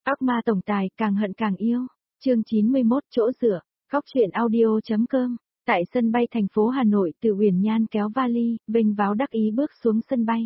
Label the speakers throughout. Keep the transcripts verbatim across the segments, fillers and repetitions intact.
Speaker 1: Ác ma tổng tài càng hận càng yêu. Chương chín mươi mốt chỗ dựa. Góc truyện audio.com. Tại sân bay thành phố Hà Nội, Từ Uyển Nhan kéo vali, vênh váo đắc ý bước xuống sân bay.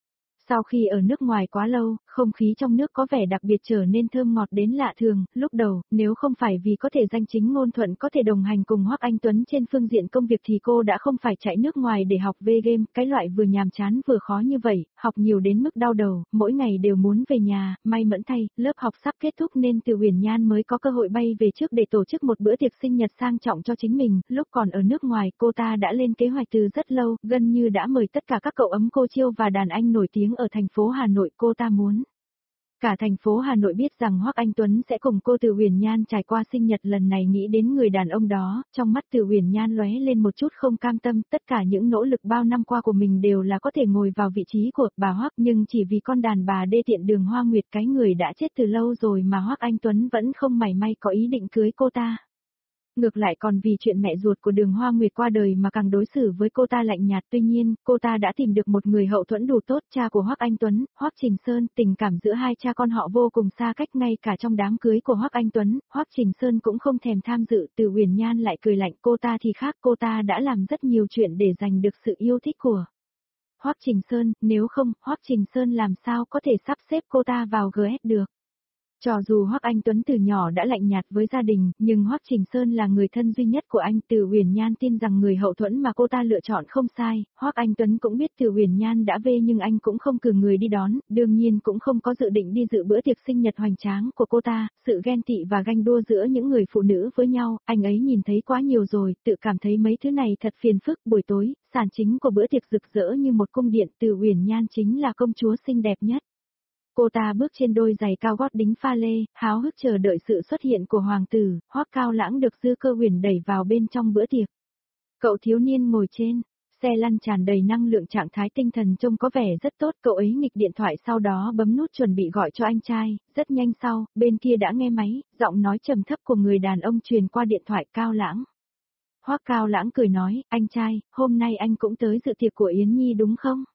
Speaker 1: Sau khi ở nước ngoài quá lâu, không khí trong nước có vẻ đặc biệt trở nên thơm ngọt đến lạ thường. Lúc đầu, nếu không phải vì có thể danh chính ngôn thuận có thể đồng hành cùng Hoắc Anh Tuấn trên phương diện công việc thì cô đã không phải chạy nước ngoài để học về game, cái loại vừa nhàm chán vừa khó như vậy, học nhiều đến mức đau đầu, mỗi ngày đều muốn về nhà. May mẫn thay, lớp học sắp kết thúc nên Từ Uyển Nhan mới có cơ hội bay về trước để tổ chức một bữa tiệc sinh nhật sang trọng cho chính mình. Lúc còn ở nước ngoài, cô ta đã lên kế hoạch từ rất lâu, gần như đã mời tất cả các cậu ấm cô chiêu và đàn anh nổi tiếng ở thành phố Hà Nội. Cô ta muốn cả thành phố Hà Nội biết rằng Hoắc Anh Tuấn sẽ cùng cô Từ Uyển Nhan trải qua sinh nhật lần này. Nghĩ đến người đàn ông đó, trong mắt Từ Uyển Nhan lóe lên một chút không cam tâm, tất cả những nỗ lực bao năm qua của mình đều là có thể ngồi vào vị trí của bà Hoắc, nhưng chỉ vì con đàn bà đê tiện Đường Hoa Nguyệt, cái người đã chết từ lâu rồi mà Hoắc Anh Tuấn vẫn không mảy may có ý định cưới cô ta. Ngược lại còn vì chuyện mẹ ruột của Đường Hoa Nguyệt qua đời mà càng đối xử với cô ta lạnh nhạt. Tuy nhiên, cô ta đã tìm được một người hậu thuẫn đủ tốt, cha của Hoắc Anh Tuấn, Hoắc Trình Sơn. Tình cảm giữa hai cha con họ vô cùng xa cách, ngay cả trong đám cưới của Hoắc Anh Tuấn, Hoắc Trình Sơn cũng không thèm tham dự. Từ Uyển Nhan lại cười lạnh, cô ta thì khác, cô ta đã làm rất nhiều chuyện để giành được sự yêu thích của Hoắc Trình Sơn, nếu không, Hoắc Trình Sơn làm sao có thể sắp xếp cô ta vào giê ét được. Cho dù Hoắc Anh Tuấn từ nhỏ đã lạnh nhạt với gia đình, nhưng Hoắc Trình Sơn là người thân duy nhất của anh. Từ Uyển Nhan tin rằng người hậu thuẫn mà cô ta lựa chọn không sai. Hoắc Anh Tuấn cũng biết Từ Uyển Nhan đã về nhưng anh cũng không cử người đi đón, đương nhiên cũng không có dự định đi dự bữa tiệc sinh nhật hoành tráng của cô ta. Sự ghen tị và ganh đua giữa những người phụ nữ với nhau, anh ấy nhìn thấy quá nhiều rồi, tự cảm thấy mấy thứ này thật phiền phức. Buổi tối, sàn chính của bữa tiệc rực rỡ như một cung điện, Từ Uyển Nhan chính là công chúa xinh đẹp nhất. Cô ta bước trên đôi giày cao gót đính pha lê, háo hức chờ đợi sự xuất hiện của hoàng tử. Hoắc Cao Lãng được Dư Cơ Huyền đẩy vào bên trong bữa tiệc. Cậu thiếu niên ngồi trên xe lăn tràn đầy năng lượng, trạng thái tinh thần trông có vẻ rất tốt. Cậu ấy nghịch điện thoại sau đó bấm nút chuẩn bị gọi cho anh trai. Rất nhanh sau, bên kia đã nghe máy, giọng nói trầm thấp của người đàn ông truyền qua điện thoại. Cao Lãng. Hoắc Cao Lãng cười nói, anh trai, hôm nay anh cũng tới dự tiệc của Yến Nhi đúng không?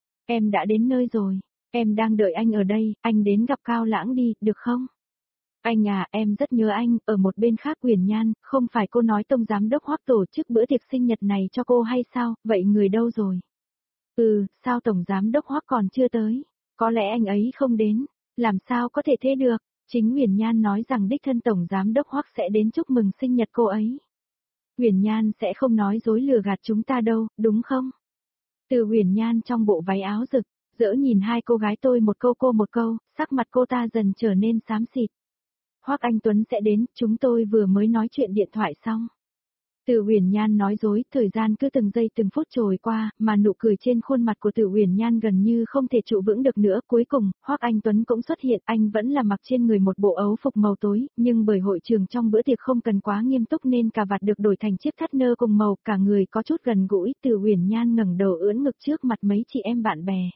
Speaker 1: Em đã đến nơi rồi. Em đang đợi anh ở đây, anh đến gặp Cao Lãng đi, được không? Anh à, em rất nhớ anh. Ở một bên khác Uyển Nhan, không phải cô nói Tổng Giám Đốc Hoắc tổ chức bữa tiệc sinh nhật này cho cô hay sao, vậy người đâu rồi? Ừ, sao Tổng Giám Đốc Hoắc còn chưa tới? Có lẽ anh ấy không đến, làm sao có thể thế được? Chính Uyển Nhan nói rằng đích thân Tổng Giám Đốc Hoắc sẽ đến chúc mừng sinh nhật cô ấy. Uyển Nhan sẽ không nói dối lừa gạt chúng ta đâu, đúng không? Từ Uyển Nhan trong bộ váy áo rực rỡ nhìn hai cô gái, tôi một câu cô một câu, sắc mặt cô ta dần trở nên xám xịt. Hoắc Anh Tuấn sẽ đến, chúng tôi vừa mới nói chuyện điện thoại xong. Từ Uyển Nhan nói dối, thời gian cứ từng giây từng phút trôi qua, mà nụ cười trên khuôn mặt của Từ Uyển Nhan gần như không thể trụ vững được nữa. Cuối cùng, Hoắc Anh Tuấn cũng xuất hiện, anh vẫn là mặc trên người một bộ ấu phục màu tối, nhưng bởi hội trường trong bữa tiệc không cần quá nghiêm túc nên cà vạt được đổi thành chiếc thắt nơ cùng màu, cả người có chút gần gũi. Từ Uyển Nhan ngẩng đầu ưỡn ngực trước mặt mấy chị em bạn bè.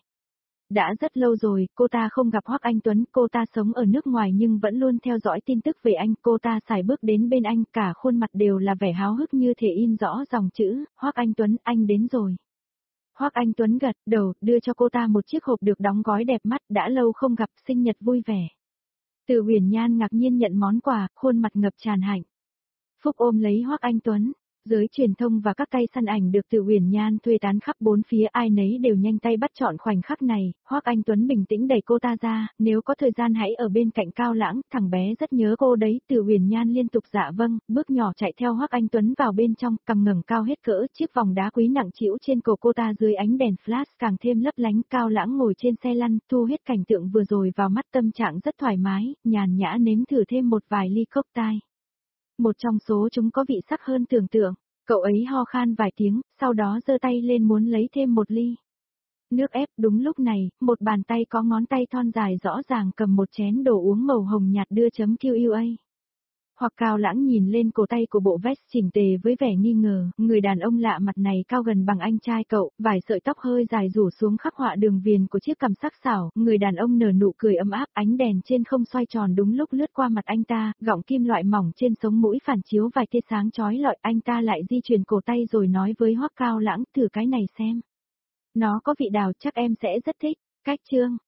Speaker 1: Đã rất lâu rồi, cô ta không gặp Hoắc Anh Tuấn, cô ta sống ở nước ngoài nhưng vẫn luôn theo dõi tin tức về anh. Cô ta sải bước đến bên anh, cả khuôn mặt đều là vẻ háo hức như thể in rõ dòng chữ, Hoắc Anh Tuấn, anh đến rồi. Hoắc Anh Tuấn gật đầu, đưa cho cô ta một chiếc hộp được đóng gói đẹp mắt, đã lâu không gặp, sinh nhật vui vẻ. Từ Uyển Nhan ngạc nhiên nhận món quà, khuôn mặt ngập tràn hạnh phúc ôm lấy Hoắc Anh Tuấn. Giới truyền thông và các tay săn ảnh được Từ Uyển Nhan thuê tán khắp bốn phía, ai nấy đều nhanh tay bắt chọn khoảnh khắc này. Hoắc Anh Tuấn bình tĩnh đẩy cô ta ra, nếu có thời gian hãy ở bên cạnh Cao Lãng, thằng bé rất nhớ cô đấy. Từ Uyển Nhan liên tục dạ vâng, bước nhỏ chạy theo Hoắc Anh Tuấn vào bên trong, cằm ngẩng cao hết cỡ, chiếc vòng đá quý nặng trĩu trên cổ cô ta dưới ánh đèn flash càng thêm lấp lánh. Cao Lãng ngồi trên xe lăn, thu hết cảnh tượng vừa rồi vào mắt, tâm trạng rất thoải mái, nhàn nhã nếm thử thêm một vài ly cocktail. Một trong số chúng có vị sắc hơn tưởng tượng. Cậu ấy ho khan vài tiếng, sau đó giơ tay lên muốn lấy thêm một ly nước ép. Đúng lúc này, một bàn tay có ngón tay thon dài rõ ràng cầm một chén đồ uống màu hồng nhạt đưa chấm quy a. Hoặc Cao Lãng nhìn lên cổ tay của bộ vest chỉnh tề với vẻ nghi ngờ, người đàn ông lạ mặt này cao gần bằng anh trai cậu, vài sợi tóc hơi dài rủ xuống khắc họa đường viền của chiếc cằm sắc sảo. Người đàn ông nở nụ cười ấm áp, ánh đèn trên không xoay tròn đúng lúc lướt qua mặt anh ta, gọng kim loại mỏng trên sống mũi phản chiếu vài tia sáng chói lọi. Anh ta lại di chuyển cổ tay rồi nói với Hoắc Cao Lãng, thử cái này xem. Nó có vị đào, chắc em sẽ rất thích. Cách chương